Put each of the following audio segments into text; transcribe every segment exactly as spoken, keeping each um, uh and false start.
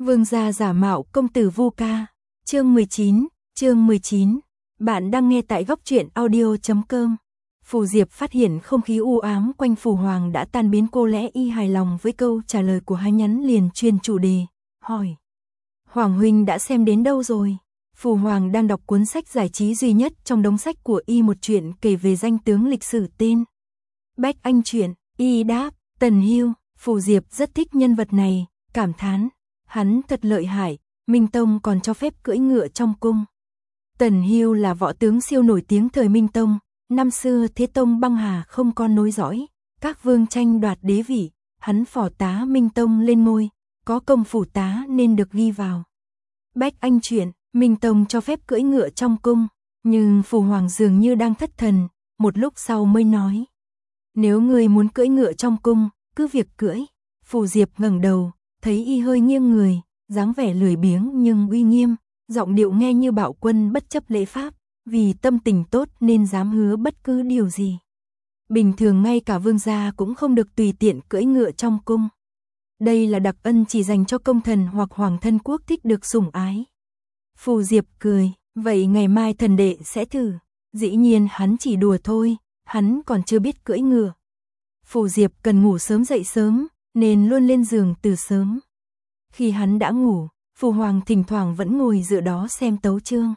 Vương gia giả mạo công tử Vu Ca. Chương mười chín, chương mười chín. Bạn đang nghe tại góc truyện audio chấm com. Phù Diệp phát hiện không khí u ám quanh Phù Hoàng đã tan biến, cô lẽ y hài lòng với câu trả lời của hai nhắn liền truyền chủ đề, hỏi: Hoàng huynh đã xem đến đâu rồi? Phù Hoàng đang đọc cuốn sách giải trí duy nhất trong đống sách của y, một chuyện kể về danh tướng lịch sử tên Bách Anh Truyện. Y đáp: Tần Hưu. Phù Diệp rất thích nhân vật này, cảm thán: hắn thật lợi hại, Minh Tông còn cho phép cưỡi ngựa trong cung. Tần Hưu là võ tướng siêu nổi tiếng thời Minh Tông, năm xưa Thế Tông băng hà không con nối dõi, các vương tranh đoạt đế vị, hắn phò tá Minh Tông lên ngôi, có công phủ tá nên được ghi vào Bách Anh Truyện. Minh Tông cho phép cưỡi ngựa trong cung, nhưng Phù Hoàng dường như đang thất thần, một lúc sau mới nói: Nếu ngươi muốn cưỡi ngựa trong cung, cứ việc cưỡi. Phù Diệp ngẩng đầu, thấy y hơi nghiêng người, dáng vẻ lười biếng nhưng uy nghiêm, giọng điệu nghe như bạo quân bất chấp lễ pháp, vì tâm tình tốt nên dám hứa bất cứ điều gì. Bình thường ngay cả vương gia cũng không được tùy tiện cưỡi ngựa trong cung. Đây là đặc ân chỉ dành cho công thần hoặc hoàng thân quốc thích được sủng ái. Phù Diệp cười: Vậy ngày mai thần đệ sẽ thử. Dĩ nhiên hắn chỉ đùa thôi, hắn còn chưa biết cưỡi ngựa. Phù Diệp cần ngủ sớm dậy sớm, nên luôn lên giường từ sớm. Khi hắn đã ngủ, Phù Hoàng thỉnh thoảng vẫn ngồi dựa đó xem tấu chương.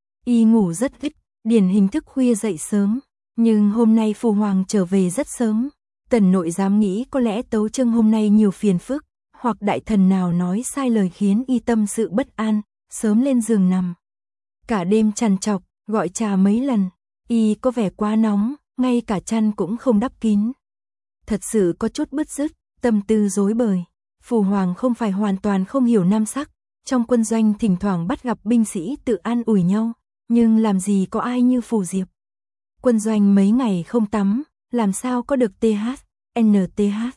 Y ngủ rất ít, điển hình thức khuya dậy sớm, nhưng hôm nay Phù Hoàng trở về rất sớm. Tần nội dám nghĩ có lẽ tấu chương hôm nay nhiều phiền phức, hoặc đại thần nào nói sai lời khiến y tâm sự bất an, sớm lên giường nằm. Cả đêm trằn trọc, gọi trà mấy lần, y có vẻ quá nóng, ngay cả chăn cũng không đắp kín. Thật sự có chút bứt rứt, tâm tư rối bời. Phù Hoàng không phải hoàn toàn không hiểu nam sắc, trong quân doanh thỉnh thoảng bắt gặp binh sĩ tự an ủi nhau, nhưng làm gì có ai như Phù Diệp. Quân doanh mấy ngày không tắm, làm sao có được tê hát, en tê hát,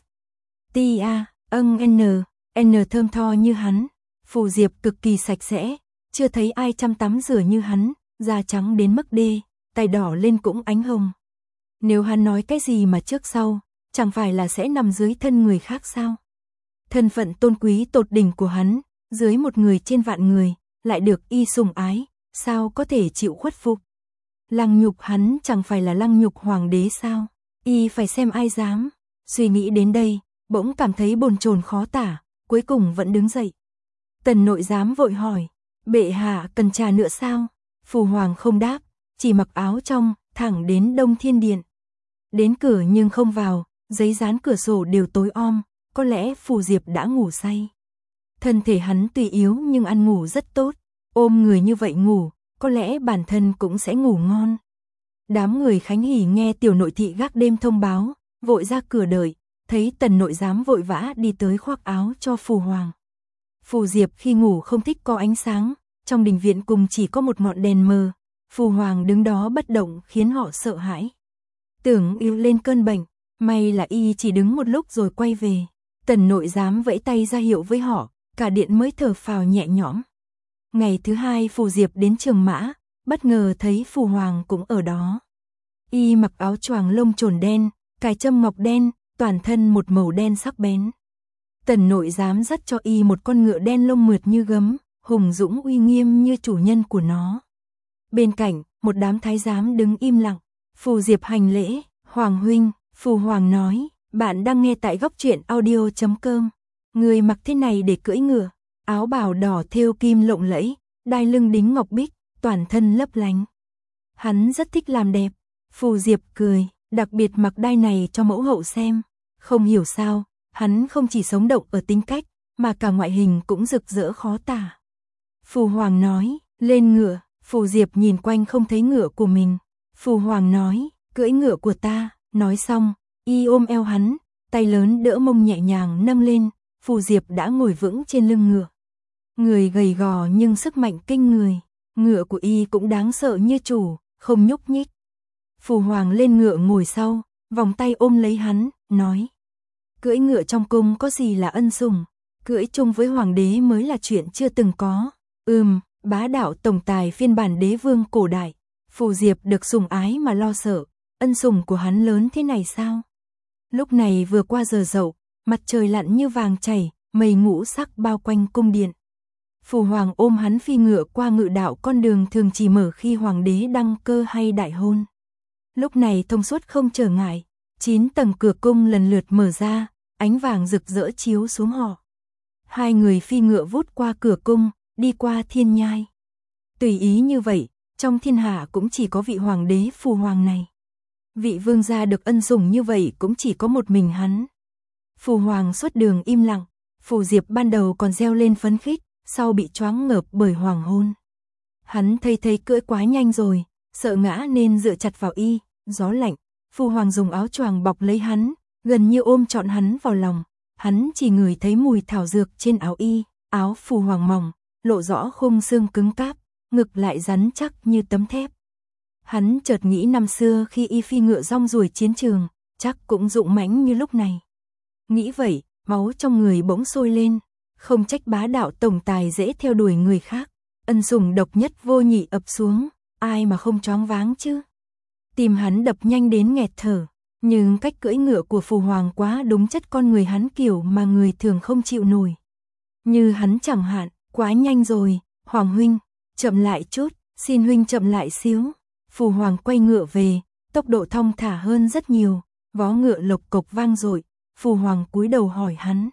tê a, âng n, n thơm tho như hắn. Phù Diệp cực kỳ sạch sẽ, chưa thấy ai chăm tắm rửa như hắn, da trắng đến mức đê, tay đỏ lên cũng ánh hồng. Nếu hắn nói cái gì mà trước sau, chẳng phải là sẽ nằm dưới thân người khác sao? Thân phận tôn quý tột đỉnh của hắn, dưới một người trên vạn người, lại được y sủng ái, sao có thể chịu khuất phục? Lăng nhục hắn chẳng phải là lăng nhục hoàng đế sao? Y phải xem ai dám. Suy nghĩ đến đây, bỗng cảm thấy bồn chồn khó tả, cuối cùng vẫn đứng dậy. Tần nội giám vội hỏi: Bệ hạ cần trà nữa sao? Phù Hoàng không đáp, chỉ mặc áo trong, thẳng đến Đông Thiên Điện. Đến cửa nhưng không vào, giấy dán cửa sổ đều tối om, có lẽ Phù Diệp đã ngủ say. Thân thể hắn tuy yếu nhưng ăn ngủ rất tốt, ôm người như vậy ngủ, có lẽ bản thân cũng sẽ ngủ ngon. Đám người Khánh Hỉ nghe tiểu nội thị gác đêm thông báo, vội ra cửa đợi, thấy Tần nội giám vội vã đi tới khoác áo cho Phù Hoàng. Phù Diệp khi ngủ không thích có ánh sáng, trong đình viện cùng chỉ có một ngọn đèn mờ, Phù Hoàng đứng đó bất động khiến họ sợ hãi. Tưởng y lên cơn bệnh, may là y chỉ đứng một lúc rồi quay về. Tần nội giám vẫy tay ra hiệu với họ, cả điện mới thở phào nhẹ nhõm. Ngày thứ hai Phù Diệp đến Trường Mã, bất ngờ thấy Phù Hoàng cũng ở đó. Y mặc áo choàng lông trồn đen, cài châm ngọc đen, toàn thân một màu đen sắc bén. Tần nội giám dắt cho y một con ngựa đen lông mượt như gấm, hùng dũng uy nghiêm như chủ nhân của nó. Bên cạnh, một đám thái giám đứng im lặng. Phù Diệp hành lễ: Hoàng huynh. Phù Hoàng nói: Bạn đang nghe tại góc truyện audio chấm com. Người mặc thế này để cưỡi ngựa, áo bào đỏ thêu kim lộng lẫy, đai lưng đính ngọc bích, toàn thân lấp lánh. Hắn rất thích làm đẹp. Phù Diệp cười, đặc biệt mặc đai này cho mẫu hậu xem. Không hiểu sao, hắn không chỉ sống động ở tính cách, mà cả ngoại hình cũng rực rỡ khó tả. Phù Hoàng nói: Lên ngựa. Phù Diệp nhìn quanh không thấy ngựa của mình. Phù Hoàng nói: Cưỡi ngựa của ta. Nói xong, y ôm eo hắn, tay lớn đỡ mông nhẹ nhàng nâng lên, Phù Diệp đã ngồi vững trên lưng ngựa. Người gầy gò nhưng sức mạnh kinh người, ngựa của y cũng đáng sợ như chủ, không nhúc nhích. Phù Hoàng lên ngựa ngồi sau, vòng tay ôm lấy hắn, nói: Cưỡi ngựa trong cung có gì là ân sủng, cưỡi chung với hoàng đế mới là chuyện chưa từng có. Ừm, bá đạo tổng tài phiên bản đế vương cổ đại. Phù Diệp được sủng ái mà lo sợ, ân sủng của hắn lớn thế này sao? Lúc này vừa qua giờ dậu, mặt trời lặn như vàng chảy, mây ngũ sắc bao quanh cung điện. Phù hoàng ôm hắn phi ngựa qua ngự đạo con đường thường chỉ mở khi hoàng đế đăng cơ hay đại hôn. Lúc này thông suốt không trở ngại, chín tầng cửa cung lần lượt mở ra, ánh vàng rực rỡ chiếu xuống họ. Hai người phi ngựa vút qua cửa cung, đi qua thiên nhai. Tùy ý như vậy, trong thiên hạ cũng chỉ có vị hoàng đế phù hoàng này. Vị vương gia được ân sủng như vậy cũng chỉ có một mình hắn. Phù hoàng suốt đường im lặng, Phù Diệp ban đầu còn reo lên phấn khích, sau bị choáng ngợp bởi hoàng hôn. Hắn thấy thấy cưỡi quá nhanh rồi, sợ ngã nên dựa chặt vào y, gió lạnh, Phù hoàng dùng áo choàng bọc lấy hắn, gần như ôm trọn hắn vào lòng. Hắn chỉ ngửi thấy mùi thảo dược trên áo y, áo Phù hoàng mỏng, lộ rõ khung xương cứng cáp, ngực lại rắn chắc như tấm thép. Hắn chợt nghĩ năm xưa khi y phi ngựa rong ruổi chiến trường, chắc cũng dũng mãnh như lúc này. Nghĩ vậy, máu trong người bỗng sôi lên, không trách bá đạo tổng tài dễ theo đuổi người khác, ân sủng độc nhất vô nhị ập xuống, ai mà không choáng váng chứ. Tim hắn đập nhanh đến nghẹt thở, nhưng cách cưỡi ngựa của Phù hoàng quá đúng chất con người hắn kiểu mà người thường không chịu nổi. Như hắn chẳng hạn, quá nhanh rồi, Hoàng huynh, chậm lại chút, xin huynh chậm lại xíu. Phù hoàng quay ngựa về, tốc độ thong thả hơn rất nhiều, vó ngựa lộc cộc vang dội. Phù hoàng cúi đầu hỏi hắn.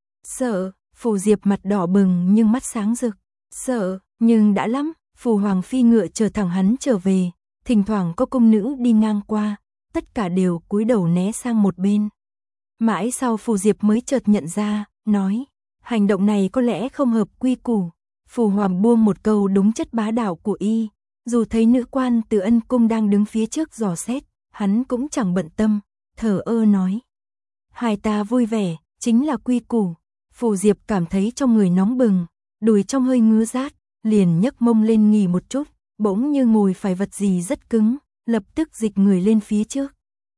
Sợ, Phù Diệp mặt đỏ bừng nhưng mắt sáng rực. Sợ, nhưng đã lắm. Phù hoàng phi ngựa chờ thẳng hắn trở về, thỉnh thoảng có cung nữ đi ngang qua, tất cả đều cúi đầu né sang một bên. Mãi sau Phù Diệp mới chợt nhận ra, nói, hành động này có lẽ không hợp quy củ. Phù hoàng buông một câu đúng chất bá đạo của y, dù thấy nữ quan từ Ân cung đang đứng phía trước dò xét, hắn cũng chẳng bận tâm, thở ơ nói. Hai ta vui vẻ, chính là quy củ. Phù Diệp cảm thấy trong người nóng bừng, đùi trong hơi ngứa rát, liền nhấc mông lên nghỉ một chút, bỗng như ngồi phải vật gì rất cứng, lập tức dịch người lên phía trước.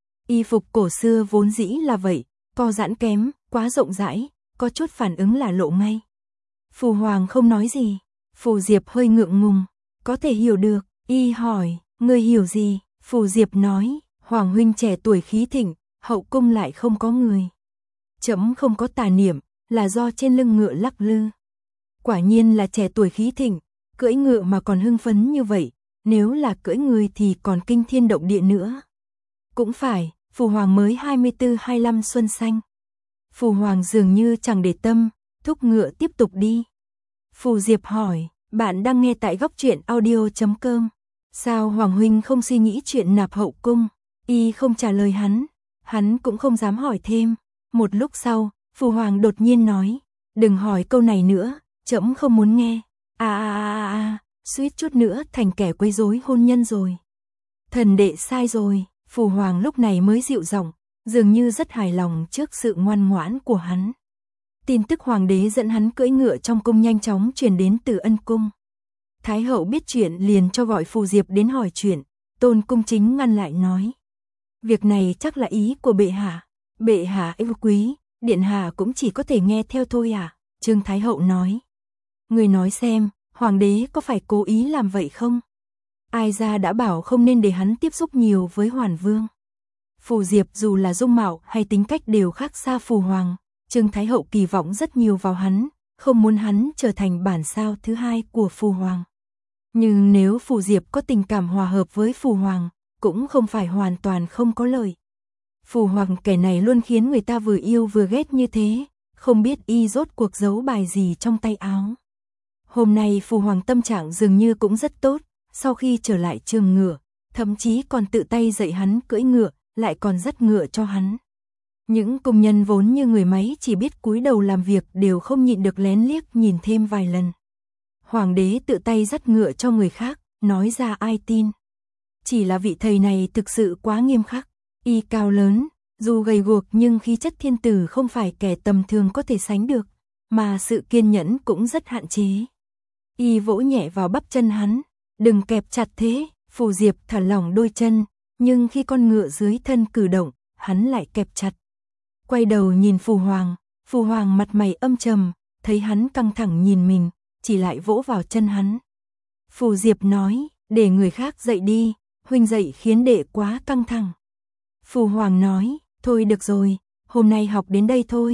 Y phục cổ xưa vốn dĩ là vậy, co giãn kém, quá rộng rãi, có chút phản ứng là lộ ngay. Phù hoàng không nói gì, Phù Diệp hơi ngượng ngùng, có thể hiểu được. Y hỏi, ngươi hiểu gì? Phù Diệp nói, hoàng huynh trẻ tuổi khí thịnh, hậu cung lại không có người. Chấm không có tà niệm, là do trên lưng ngựa lắc lư. Quả nhiên là trẻ tuổi khí thịnh, cưỡi ngựa mà còn hưng phấn như vậy, nếu là cưỡi người thì còn kinh thiên động địa nữa. Cũng phải, Phù hoàng mới hai mươi tư hai mươi lăm xuân xanh. Phù hoàng dường như chẳng để tâm, thúc ngựa tiếp tục đi. Phù Diệp hỏi, bạn đang nghe tại góc truyện audio chấm com. Sao hoàng huynh không suy nghĩ chuyện nạp hậu cung? Y không trả lời hắn, hắn cũng không dám hỏi thêm. Một lúc sau, Phù hoàng đột nhiên nói, đừng hỏi câu này nữa, trẫm không muốn nghe. À à à à, suýt chút nữa thành kẻ quấy rối hôn nhân rồi. Thần đệ sai rồi. Phù hoàng lúc này mới dịu giọng, dường như rất hài lòng trước sự ngoan ngoãn của hắn. Tin tức hoàng đế dẫn hắn cưỡi ngựa trong cung nhanh chóng truyền đến từ Ân cung. Thái hậu biết chuyện liền cho gọi Phù Diệp đến hỏi chuyện, Tôn cung chính ngăn lại nói. Việc này chắc là ý của bệ hạ, bệ hạ yêu quý, điện hạ cũng chỉ có thể nghe theo thôi à, Trương Thái hậu nói. Người nói xem, hoàng đế có phải cố ý làm vậy không? Ai ra đã bảo không nên để hắn tiếp xúc nhiều với Hoàn Vương. Phù Diệp dù là dung mạo hay tính cách đều khác xa Phù hoàng, Trương Thái hậu kỳ vọng rất nhiều vào hắn, không muốn hắn trở thành bản sao thứ hai của Phù hoàng. Nhưng nếu Phù Diệp có tình cảm hòa hợp với Phù hoàng, cũng không phải hoàn toàn không có lợi. Phù hoàng kẻ này luôn khiến người ta vừa yêu vừa ghét như thế, không biết y rốt cuộc giấu bài gì trong tay áo. Hôm nay Phù hoàng tâm trạng dường như cũng rất tốt, sau khi trở lại trường ngựa, thậm chí còn tự tay dạy hắn cưỡi ngựa, lại còn dắt ngựa cho hắn. Những công nhân vốn như người máy chỉ biết cúi đầu làm việc đều không nhịn được lén liếc nhìn thêm vài lần. Hoàng đế tự tay dắt ngựa cho người khác, nói ra ai tin. Chỉ là vị thầy này thực sự quá nghiêm khắc, y cao lớn, dù gầy guộc nhưng khí chất thiên tử không phải kẻ tầm thường có thể sánh được, mà sự kiên nhẫn cũng rất hạn chế. Y vỗ nhẹ vào bắp chân hắn, đừng kẹp chặt thế. Phù Diệp thả lỏng đôi chân, nhưng khi con ngựa dưới thân cử động, hắn lại kẹp chặt. Quay đầu nhìn Phù hoàng, Phù hoàng mặt mày âm trầm, thấy hắn căng thẳng nhìn mình, chỉ lại vỗ vào chân hắn. Phù Diệp nói, để người khác dậy đi, huynh dậy khiến đệ quá căng thẳng. Phù hoàng nói, thôi được rồi, hôm nay học đến đây thôi,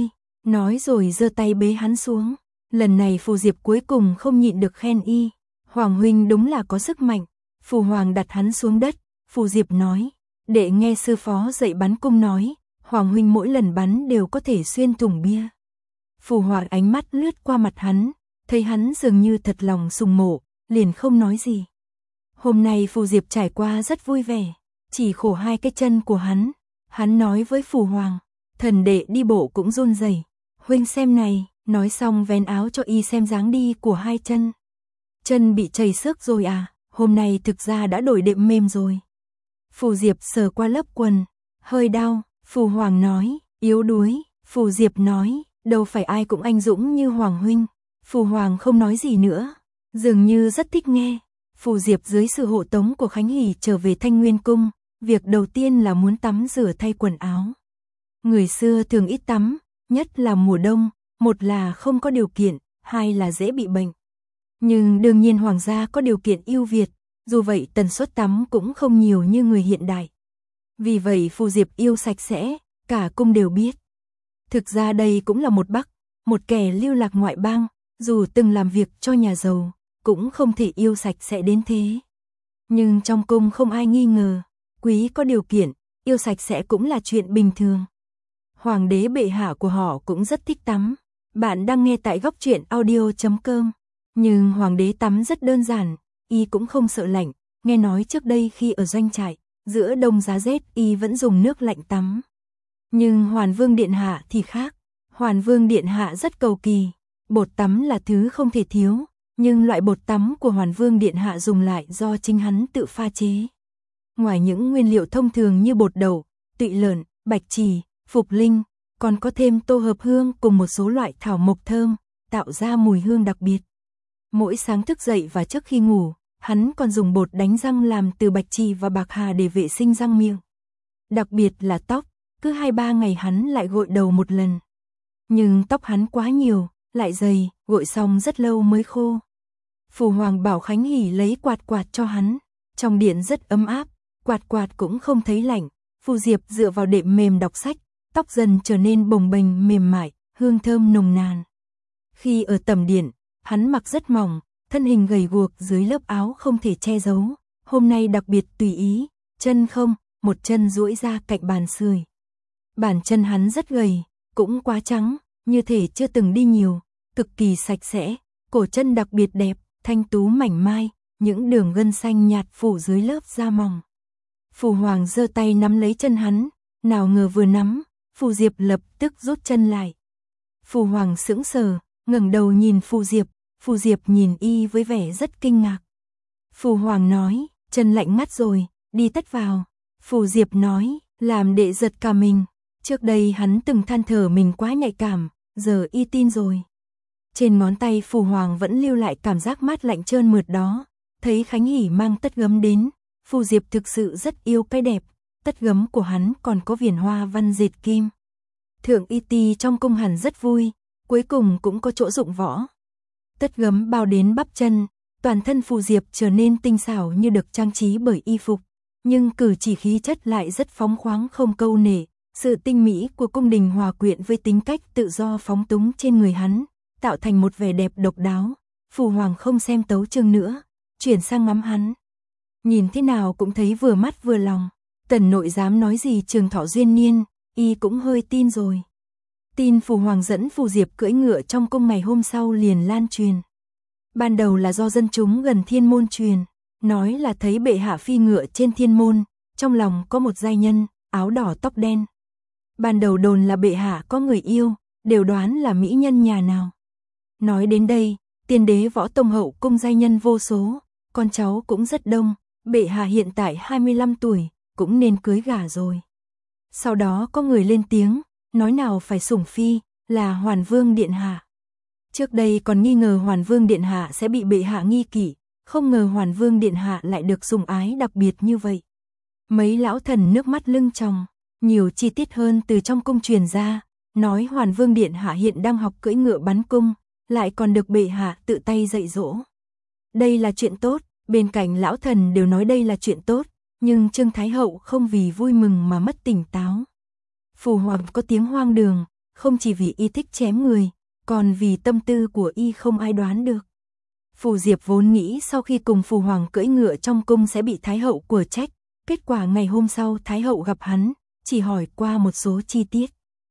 nói rồi giơ tay bế hắn xuống. Lần này Phù Diệp cuối cùng không nhịn được khen y, Hoàng huynh đúng là có sức mạnh. Phù Hoàng đặt hắn xuống đất, Phù Diệp nói, đệ nghe sư phó dạy bắn cung nói, Hoàng huynh mỗi lần bắn đều có thể xuyên thủng bia. Phù Hoàng ánh mắt lướt qua mặt hắn, thấy hắn dường như thật lòng sùng mộ, liền không nói gì. Hôm nay Phù Diệp trải qua rất vui vẻ, chỉ khổ hai cái chân của hắn. Hắn nói với Phù Hoàng, thần đệ đi bộ cũng run rẩy, huynh xem này, nói xong vén áo cho y xem dáng đi của hai chân. Chân bị chảy xước rồi à, hôm nay thực ra đã đổi đệm mềm rồi. Phù Diệp sờ qua lớp quần, hơi đau. Phù Hoàng nói, yếu đuối. Phù Diệp nói, đâu phải ai cũng anh dũng như Hoàng huynh. Phù Hoàng không nói gì nữa, dường như rất thích nghe. Phù Diệp dưới sự hộ tống của Khánh Hỷ trở về Thanh Nguyên Cung, việc đầu tiên là muốn tắm rửa thay quần áo. Người xưa thường ít tắm, nhất là mùa đông, một là không có điều kiện, hai là dễ bị bệnh. Nhưng đương nhiên hoàng gia có điều kiện ưu việt, dù vậy tần suất tắm cũng không nhiều như người hiện đại. Vì vậy Phù Diệp yêu sạch sẽ, cả cung đều biết. Thực ra đây cũng là một Bắc, một kẻ lưu lạc ngoại bang, dù từng làm việc cho nhà giàu, cũng không thể yêu sạch sẽ đến thế. Nhưng trong cung không ai nghi ngờ, quý có điều kiện, yêu sạch sẽ cũng là chuyện bình thường. Hoàng đế bệ hạ của họ cũng rất thích tắm. Bạn đang nghe tại góc truyện audio chấm com. Nhưng hoàng đế tắm rất đơn giản, y cũng không sợ lạnh. Nghe nói trước đây khi ở doanh trại, giữa đông giá rét y vẫn dùng nước lạnh tắm. Nhưng Hoàn Vương Điện Hạ thì khác. Hoàn Vương Điện Hạ rất cầu kỳ. Bột tắm là thứ không thể thiếu, nhưng loại bột tắm của Hoàn Vương Điện Hạ dùng lại do chính hắn tự pha chế. Ngoài những nguyên liệu thông thường như bột đậu, tụy lợn, bạch chỉ, phục linh, còn có thêm tô hợp hương cùng một số loại thảo mộc thơm, tạo ra mùi hương đặc biệt. Mỗi sáng thức dậy và trước khi ngủ, hắn còn dùng bột đánh răng làm từ bạch chỉ và bạc hà để vệ sinh răng miệng. Đặc biệt là tóc, cứ hai ba ngày hắn lại gội đầu một lần. Nhưng tóc hắn quá nhiều, lại dày, gội xong rất lâu mới khô. Phù Hoàng bảo Khánh Hỷ lấy quạt quạt cho hắn, trong điện rất ấm áp, quạt quạt cũng không thấy lạnh. Phù Diệp dựa vào đệm mềm đọc sách, tóc dần trở nên bồng bềnh mềm mại, hương thơm nồng nàn. Khi ở tầm điện, hắn mặc rất mỏng, thân hình gầy guộc dưới lớp áo không thể che giấu. Hôm nay đặc biệt tùy ý, chân không, một chân duỗi ra cạnh bàn sưởi. Bàn chân hắn rất gầy, cũng quá trắng, như thể chưa từng đi nhiều, cực kỳ sạch sẽ, cổ chân đặc biệt đẹp, thanh tú mảnh mai, những đường gân xanh nhạt phủ dưới lớp da mỏng. Phù Hoàng giơ tay nắm lấy chân hắn, nào ngờ vừa nắm, Phù Diệp lập tức rút chân lại. Phù Hoàng sững sờ, ngẩng đầu nhìn Phù Diệp, Phù Diệp nhìn y với vẻ rất kinh ngạc. Phù Hoàng nói, chân lạnh ngắt rồi, đi tất vào. Phù Diệp nói, làm đệ giật cả mình. Trước đây hắn từng than thở mình quá nhạy cảm, giờ y tin rồi. Trên ngón tay Phù Hoàng vẫn lưu lại cảm giác mát lạnh trơn mượt đó. Thấy Khánh Hỷ mang tất gấm đến, Phù Diệp thực sự rất yêu cái đẹp. Tất gấm của hắn còn có viền hoa văn dệt kim. Thượng y ti trong cung hẳn rất vui, cuối cùng cũng có chỗ dụng võ. Tất gấm bao đến bắp chân, toàn thân Phù Diệp trở nên tinh xảo như được trang trí bởi y phục. Nhưng cử chỉ khí chất lại rất phóng khoáng không câu nệ. Sự tinh mỹ của cung đình hòa quyện với tính cách tự do phóng túng trên người hắn, tạo thành một vẻ đẹp độc đáo. Phù Hoàng không xem tấu chương nữa, chuyển sang ngắm hắn. Nhìn thế nào cũng thấy vừa mắt vừa lòng. Tần nội dám nói gì trường thọ duyên niên, y cũng hơi tin rồi. Tin Phù Hoàng dẫn Phù Diệp cưỡi ngựa trong cung ngày hôm sau liền lan truyền. Ban đầu là do dân chúng gần thiên môn truyền, nói là thấy bệ hạ phi ngựa trên thiên môn, trong lòng có một giai nhân, áo đỏ tóc đen. Ban đầu đồn là bệ hạ có người yêu, đều đoán là mỹ nhân nhà nào. Nói đến đây, tiên đế Võ Tông hậu cung giai nhân vô số, con cháu cũng rất đông, bệ hạ hiện tại hai mươi lăm tuổi, cũng nên cưới gả rồi. Sau đó có người lên tiếng, nói nào phải sủng phi, là Hoàn Vương Điện Hạ. Trước đây còn nghi ngờ Hoàn Vương Điện Hạ sẽ bị bệ hạ nghi kỷ, không ngờ Hoàn Vương Điện Hạ lại được sủng ái đặc biệt như vậy. Mấy lão thần nước mắt lưng tròng, nhiều chi tiết hơn từ trong cung truyền ra, nói Hoàn Vương Điện Hạ hiện đang học cưỡi ngựa bắn cung, lại còn được bệ hạ tự tay dạy dỗ. Đây là chuyện tốt, bên cạnh lão thần đều nói đây là chuyện tốt, nhưng Trương Thái Hậu không vì vui mừng mà mất tỉnh táo. Phù Hoàng có tiếng hoang đường, không chỉ vì y thích chém người, còn vì tâm tư của y không ai đoán được. Phù Diệp vốn nghĩ sau khi cùng Phù Hoàng cưỡi ngựa trong cung sẽ bị Thái hậu của trách, kết quả ngày hôm sau Thái hậu gặp hắn, chỉ hỏi qua một số chi tiết.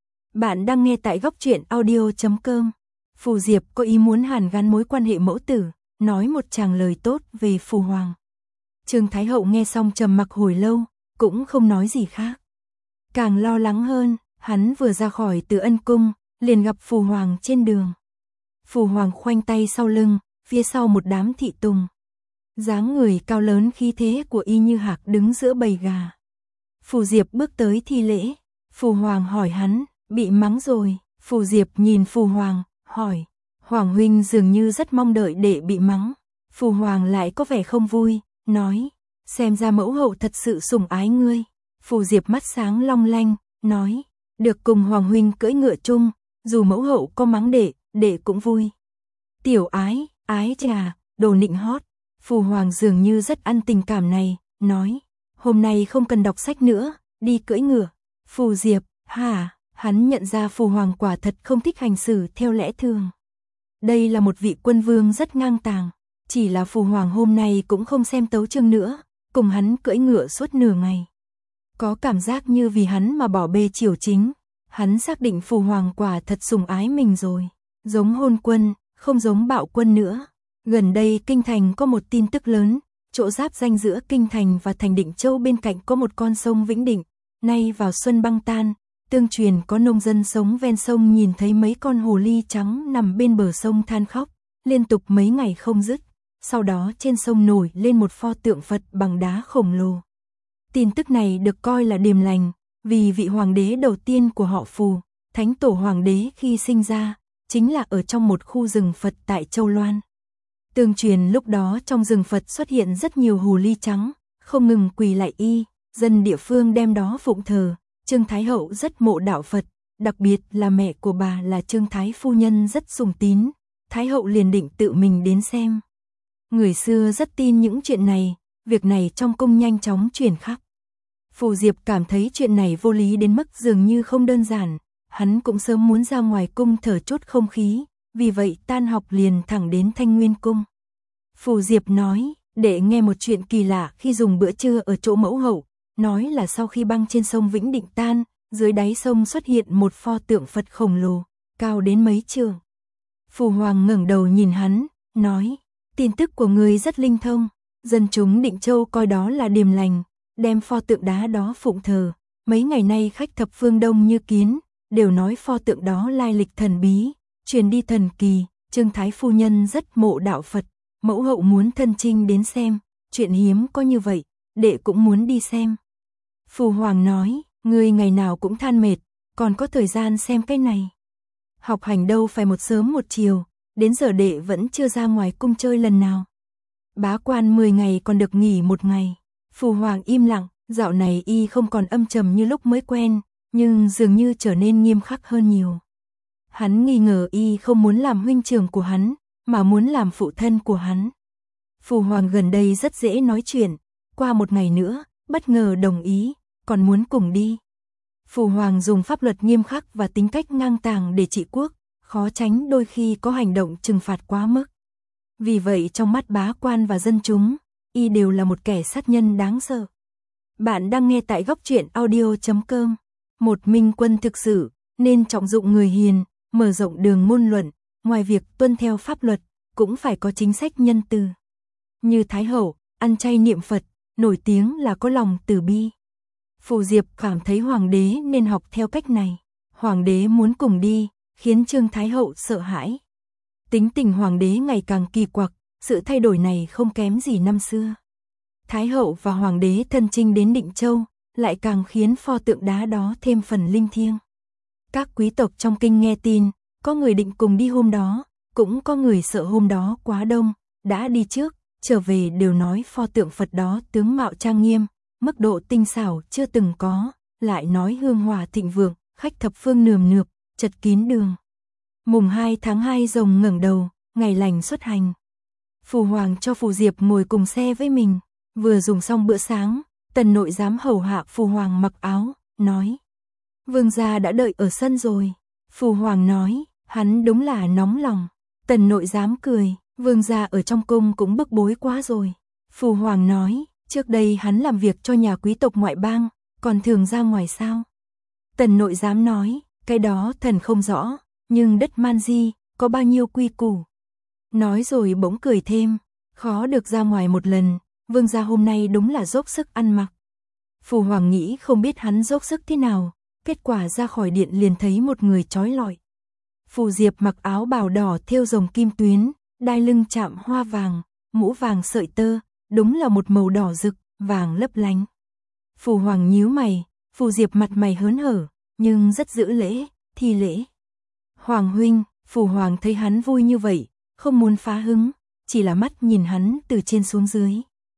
Bạn đang nghe tại góc truyện audio chấm com. Phù Diệp có ý muốn hàn gắn mối quan hệ mẫu tử, nói một tràng lời tốt về Phù Hoàng. Trương Thái hậu nghe xong trầm mặc hồi lâu, cũng không nói gì khác. Càng lo lắng hơn, hắn vừa ra khỏi Từ Ân cung, liền gặp Phù Hoàng trên đường. Phù Hoàng khoanh tay sau lưng, phía sau một đám thị tùng. Dáng người cao lớn khí thế của y như hạc đứng giữa bầy gà. Phù Diệp bước tới thi lễ, Phù Hoàng hỏi hắn, bị mắng rồi. Phù Diệp nhìn Phù Hoàng, hỏi, Hoàng huynh dường như rất mong đợi để bị mắng. Phù Hoàng lại có vẻ không vui, nói, xem ra mẫu hậu thật sự sủng ái ngươi. Phù Diệp mắt sáng long lanh, nói, được cùng Hoàng huynh cưỡi ngựa chung, dù mẫu hậu có mắng đệ, đệ cũng vui. Tiểu ái, ái trà, đồ nịnh hót. Phù Hoàng dường như rất ăn tình cảm này, nói, hôm nay không cần đọc sách nữa, đi cưỡi ngựa. Phù Diệp, hả, hắn nhận ra Phù Hoàng quả thật không thích hành xử theo lẽ thường. Đây là một vị quân vương rất ngang tàng, chỉ là Phù Hoàng hôm nay cũng không xem tấu chương nữa, cùng hắn cưỡi ngựa suốt nửa ngày. Có cảm giác như vì hắn mà bỏ bê triều chính, hắn xác định Phù Hoàng quả thật sủng ái mình rồi, giống hôn quân, không giống bạo quân nữa. Gần đây Kinh Thành có một tin tức lớn, chỗ giáp ranh giữa Kinh Thành và thành Định Châu bên cạnh có một con sông Vĩnh Định, nay vào xuân băng tan, tương truyền có nông dân sống ven sông nhìn thấy mấy con hồ ly trắng nằm bên bờ sông than khóc, liên tục mấy ngày không dứt, sau đó trên sông nổi lên một pho tượng Phật bằng đá khổng lồ. Tin tức này được coi là điềm lành, vì vị hoàng đế đầu tiên của họ Phù, thánh tổ hoàng đế khi sinh ra, chính là ở trong một khu rừng Phật tại Châu Loan. Tương truyền lúc đó trong rừng Phật xuất hiện rất nhiều hồ ly trắng, không ngừng quỳ lạy y, dân địa phương đem đó phụng thờ. Trương Thái hậu rất mộ đạo Phật, đặc biệt là mẹ của bà là Trương Thái phu nhân rất sùng tín, Thái hậu liền định tự mình đến xem. Người xưa rất tin những chuyện này, việc này trong cung nhanh chóng truyền khắp. Phù Diệp cảm thấy chuyện này vô lý đến mức dường như không đơn giản, hắn cũng sớm muốn ra ngoài cung thở chút không khí, vì vậy tan học liền thẳng đến Thanh Nguyên cung. Phù Diệp nói, để nghe một chuyện kỳ lạ khi dùng bữa trưa ở chỗ mẫu hậu, nói là sau khi băng trên sông Vĩnh Định tan, dưới đáy sông xuất hiện một pho tượng Phật khổng lồ, cao đến mấy trượng. Phù Hoàng ngẩng đầu nhìn hắn, nói, tin tức của người rất linh thông, dân chúng Định Châu coi đó là điềm lành, đem pho tượng đá đó phụng thờ, mấy ngày nay khách thập phương đông như kiến, đều nói pho tượng đó lai lịch thần bí, truyền đi thần kỳ, Trương Thái phu nhân rất mộ đạo Phật, mẫu hậu muốn thân chinh đến xem, chuyện hiếm có như vậy, đệ cũng muốn đi xem. Phù Hoàng nói, ngươi ngày nào cũng than mệt, còn có thời gian xem cái này. Học hành đâu phải một sớm một chiều, đến giờ đệ vẫn chưa ra ngoài cung chơi lần nào. Bá quan mười ngày còn được nghỉ một ngày. Phù Hoàng im lặng, dạo này y không còn âm trầm như lúc mới quen, nhưng dường như trở nên nghiêm khắc hơn nhiều. Hắn nghi ngờ y không muốn làm huynh trưởng của hắn, mà muốn làm phụ thân của hắn. Phù Hoàng gần đây rất dễ nói chuyện, qua một ngày nữa, bất ngờ đồng ý, còn muốn cùng đi. Phù Hoàng dùng pháp luật nghiêm khắc và tính cách ngang tàng để trị quốc, khó tránh đôi khi có hành động trừng phạt quá mức. Vì vậy trong mắt bá quan và dân chúng, y đều là một kẻ sát nhân đáng sợ. Bạn đang nghe tại góc truyện audio chấm com. Một minh quân thực sự nên trọng dụng người hiền, mở rộng đường ngôn luận, ngoài việc tuân theo pháp luật, cũng phải có chính sách nhân từ. Như Thái hậu, ăn chay niệm Phật, nổi tiếng là có lòng từ bi. Phù Diệp cảm thấy hoàng đế nên học theo cách này. Hoàng đế muốn cùng đi, khiến Trương Thái hậu sợ hãi. Tính tình hoàng đế ngày càng kỳ quặc, sự thay đổi này không kém gì năm xưa. Thái hậu và hoàng đế thân chinh đến Định Châu, lại càng khiến pho tượng đá đó thêm phần linh thiêng. Các quý tộc trong kinh nghe tin, có người định cùng đi hôm đó, cũng có người sợ hôm đó quá đông, đã đi trước, trở về đều nói pho tượng Phật đó tướng mạo trang nghiêm, mức độ tinh xảo chưa từng có, lại nói hương hòa thịnh vượng, khách thập phương nườm nượp, chật kín đường. Mùng hai tháng hai rồng ngẩng đầu, ngày lành xuất hành. Phù Hoàng cho Phù Diệp ngồi cùng xe với mình, vừa dùng xong bữa sáng, tần nội giám hầu hạ Phù Hoàng mặc áo, nói: Vương gia đã đợi ở sân rồi. Phù Hoàng nói, hắn đúng là nóng lòng. Tần nội giám cười, vương gia ở trong cung cũng bức bối quá rồi. Phù Hoàng nói, trước đây hắn làm việc cho nhà quý tộc ngoại bang, còn thường ra ngoài sao? Tần nội giám nói, cái đó thần không rõ, nhưng đất Man Di, có bao nhiêu quy củ. Nói rồi bỗng cười thêm, khó được ra ngoài một lần, vương gia hôm nay đúng là dốc sức ăn mặc. Phù Hoàng nghĩ không biết hắn dốc sức thế nào, kết quả ra khỏi điện liền thấy một người chói lọi. Phù Diệp mặc áo bào đỏ thêu rồng kim tuyến, đai lưng chạm hoa vàng, mũ vàng sợi tơ, đúng là một màu đỏ rực, vàng lấp lánh. Phù Hoàng nhíu mày, Phù Diệp mặt mày hớn hở, nhưng rất giữ lễ, thi lễ. Hoàng huynh, Phù Hoàng thấy hắn vui như vậy, không muốn phá hứng, chỉ là mắt nhìn hắn từ trên xuống dưới.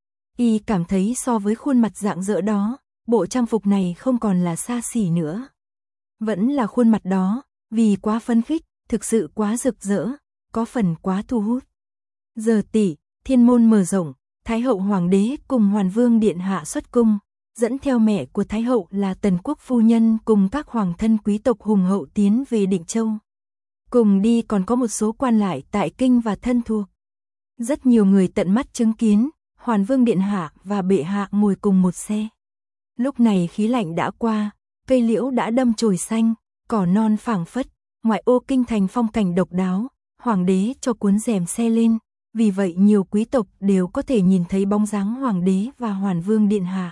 Y cảm thấy so với khuôn mặt rạng rỡ đó, bộ trang phục này không còn là xa xỉ nữa. Vẫn là khuôn mặt đó, vì quá phấn khích, thực sự quá rực rỡ, có phần quá thu hút. Giờ tỷ, thiên môn mở rộng, Thái hậu hoàng đế cùng Hoàn Vương điện hạ xuất cung, dẫn theo mẹ của Thái hậu là Tần Quốc phu nhân cùng các hoàng thân quý tộc hùng hậu tiến về Định Châu. Cùng đi còn có một số quan lại tại kinh và thân thuộc. Rất nhiều người tận mắt chứng kiến, Hoàn Vương điện hạ và bệ hạ ngồi cùng một xe. Lúc này khí lạnh đã qua, cây liễu đã đâm chồi xanh, cỏ non phảng phất, ngoại ô kinh thành phong cảnh độc đáo, hoàng đế cho cuốn rèm xe lên, vì vậy nhiều quý tộc đều có thể nhìn thấy bóng dáng hoàng đế và Hoàn Vương điện hạ.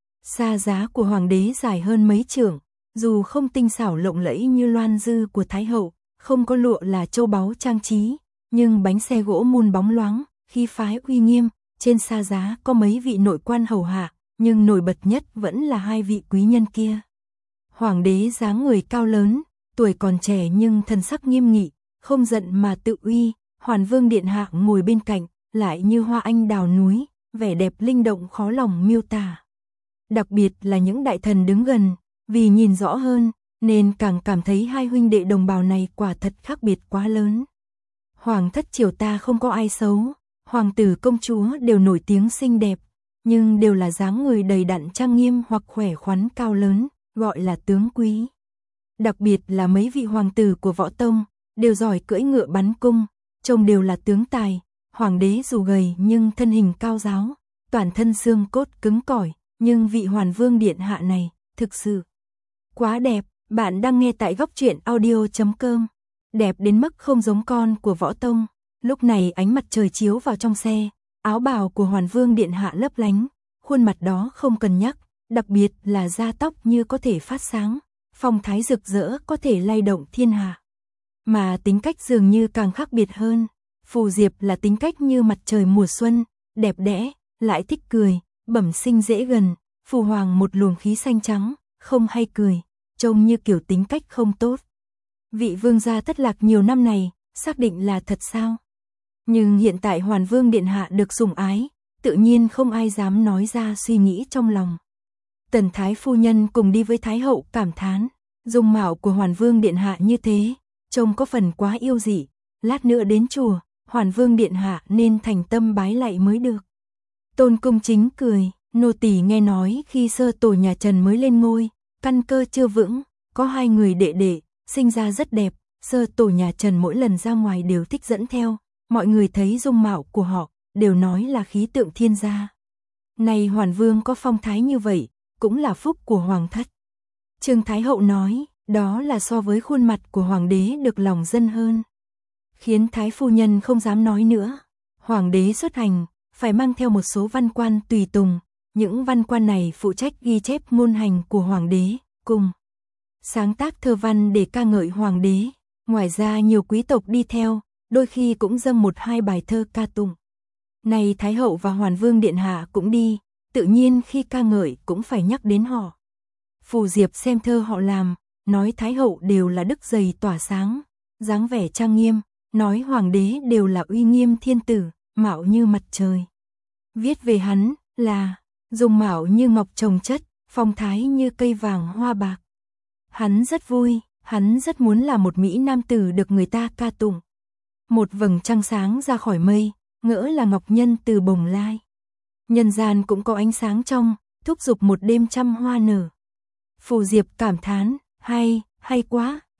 Sa giá của hoàng đế dài hơn mấy trượng, dù không tinh xảo lộng lẫy như loan dư của Thái hậu, không có lụa là châu báu trang trí, nhưng bánh xe gỗ mun bóng loáng, khí phái uy nghiêm, trên sa giá có mấy vị nội quan hầu hạ, nhưng nổi bật nhất vẫn là hai vị quý nhân kia. Hoàng đế dáng người cao lớn, tuổi còn trẻ nhưng thần sắc nghiêm nghị, không giận mà tự uy, Hoàn Vương điện hạ ngồi bên cạnh, lại như hoa anh đào núi, vẻ đẹp linh động khó lòng miêu tả. Đặc biệt là những đại thần đứng gần, vì nhìn rõ hơn, nên càng cảm thấy hai huynh đệ đồng bào này quả thật khác biệt quá lớn. Hoàng thất triều ta không có ai xấu, hoàng tử công chúa đều nổi tiếng xinh đẹp, nhưng đều là dáng người đầy đặn trang nghiêm hoặc khỏe khoắn cao lớn, gọi là tướng quý. Đặc biệt là mấy vị hoàng tử của võ tông, đều giỏi cưỡi ngựa bắn cung, trông đều là tướng tài. Hoàng đế dù gầy nhưng thân hình cao ráo, toàn thân xương cốt cứng cỏi, nhưng vị Hoàn Vương điện hạ này, thực sự quá đẹp. Bạn đang nghe tại góc truyện audio chấm com. Đẹp đến mức không giống con của võ tông. Lúc này ánh mặt trời chiếu vào trong xe, áo bào của Hoàn Vương điện hạ lấp lánh, khuôn mặt đó không cần nhắc, đặc biệt là da tóc như có thể phát sáng, phong thái rực rỡ có thể lay động thiên hạ. Mà tính cách dường như càng khác biệt hơn. Phù Diệp là tính cách như mặt trời mùa xuân, đẹp đẽ, lại thích cười, bẩm sinh dễ gần. Phù Hoàng một luồng khí xanh trắng, không hay cười, trông như kiểu tính cách không tốt. Vị vương gia thất lạc nhiều năm này, xác định là thật sao? Nhưng hiện tại Hoàn Vương điện hạ được sủng ái, tự nhiên không ai dám nói ra suy nghĩ trong lòng. Tần Thái phu nhân cùng đi với Thái hậu cảm thán, dung mạo của Hoàn Vương điện hạ như thế, trông có phần quá yêu dị, lát nữa đến chùa, Hoàn Vương điện hạ nên thành tâm bái lạy mới được. Tôn Cung Chính cười, nô tỳ nghe nói khi sơ tổ nhà Trần mới lên ngôi, căn cơ chưa vững, có hai người đệ đệ, sinh ra rất đẹp, sơ tổ nhà Trần mỗi lần ra ngoài đều thích dẫn theo, mọi người thấy dung mạo của họ, đều nói là khí tượng thiên gia. Này Hoàn Vương có phong thái như vậy, cũng là phúc của hoàng thất. Trương Thái hậu nói, đó là so với khuôn mặt của hoàng đế được lòng dân hơn. Khiến Thái phu nhân không dám nói nữa. Hoàng đế xuất hành, phải mang theo một số văn quan tùy tùng, những văn quan này phụ trách ghi chép ngôn hành của hoàng đế, cùng sáng tác thơ văn để ca ngợi hoàng đế. Ngoài ra nhiều quý tộc đi theo, đôi khi cũng dâng một hai bài thơ ca tụng. Này Thái hậu và Hoàn Vương điện hạ cũng đi, tự nhiên khi ca ngợi cũng phải nhắc đến họ. Phù Diệp xem thơ họ làm, nói Thái hậu đều là đức dày tỏa sáng, dáng vẻ trang nghiêm, nói hoàng đế đều là uy nghiêm thiên tử, mạo như mặt trời. Viết về hắn là dung mạo như ngọc trồng chất, phong thái như cây vàng hoa bạc. Hắn rất vui, hắn rất muốn là một mỹ nam tử được người ta ca tụng. Một vầng trăng sáng ra khỏi mây, ngỡ là ngọc nhân từ bồng lai. Nhân gian cũng có ánh sáng trong, thúc giục một đêm trăm hoa nở. Phù Diệp cảm thán, hay, hay quá.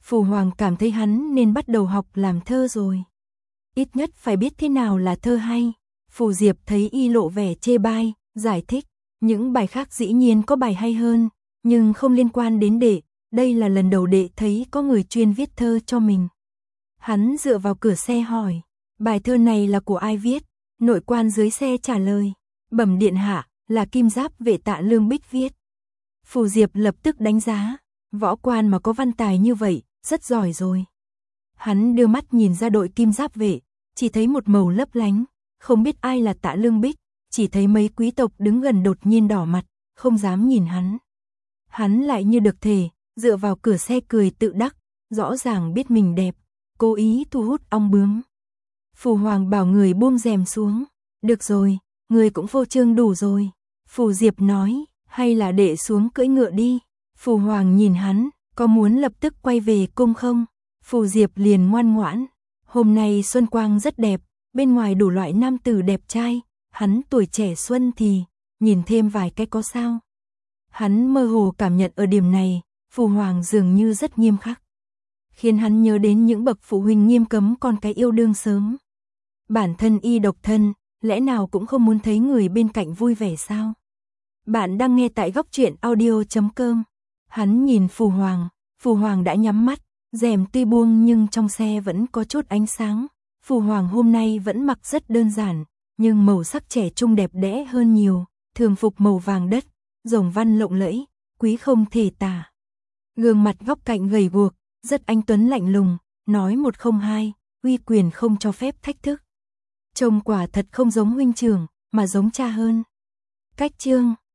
Phù Hoàng cảm thấy hắn nên bắt đầu học làm thơ rồi. Ít nhất phải biết thế nào là thơ hay. Phù Diệp thấy y lộ vẻ chê bai, giải thích, những bài khác dĩ nhiên có bài hay hơn, nhưng không liên quan đến đệ, đây là lần đầu đệ thấy có người chuyên viết thơ cho mình. Hắn dựa vào cửa xe hỏi, bài thơ này là của ai viết? Nội quan dưới xe trả lời, bẩm điện hạ, là Kim Giáp vệ Tạ Lương Bích viết. Phù Diệp lập tức đánh giá, võ quan mà có văn tài như vậy, rất giỏi rồi. Hắn đưa mắt nhìn ra đội Kim Giáp vệ, chỉ thấy một màu lấp lánh, không biết ai là Tạ Lương Bích, chỉ thấy mấy quý tộc đứng gần đột nhiên đỏ mặt, không dám nhìn hắn. Hắn lại như được thể, dựa vào cửa xe cười tự đắc, rõ ràng biết mình đẹp, cố ý thu hút ong bướm. Phù Hoàng bảo người buông rèm xuống, được rồi, người cũng phô trương đủ rồi. Phù Diệp nói, hay là đệ xuống cưỡi ngựa đi. Phù Hoàng nhìn hắn, có muốn lập tức quay về cung không? Phù Diệp liền ngoan ngoãn, hôm nay xuân quang rất đẹp, bên ngoài đủ loại nam tử đẹp trai, hắn tuổi trẻ xuân thì, nhìn thêm vài cái có sao? Hắn mơ hồ cảm nhận ở điểm này, Phù Hoàng dường như rất nghiêm khắc, khiến hắn nhớ đến những bậc phụ huynh nghiêm cấm con cái yêu đương sớm. Bản thân y độc thân, lẽ nào cũng không muốn thấy người bên cạnh vui vẻ sao? Bạn đang nghe tại góc truyện audio chấm com. Hắn nhìn Phù Hoàng, Phù Hoàng đã nhắm mắt, rèm tuy buông nhưng trong xe vẫn có chút ánh sáng. Phù Hoàng hôm nay vẫn mặc rất đơn giản, nhưng màu sắc trẻ trung đẹp đẽ hơn nhiều, thường phục màu vàng đất, rồng văn lộng lẫy, quý không thể tả. Gương mặt góc cạnh gầy guộc, rất anh tuấn lạnh lùng, nói một không hai, uy quyền không cho phép thách thức. Trông quả thật không giống huynh trưởng, mà giống cha hơn. Cách chương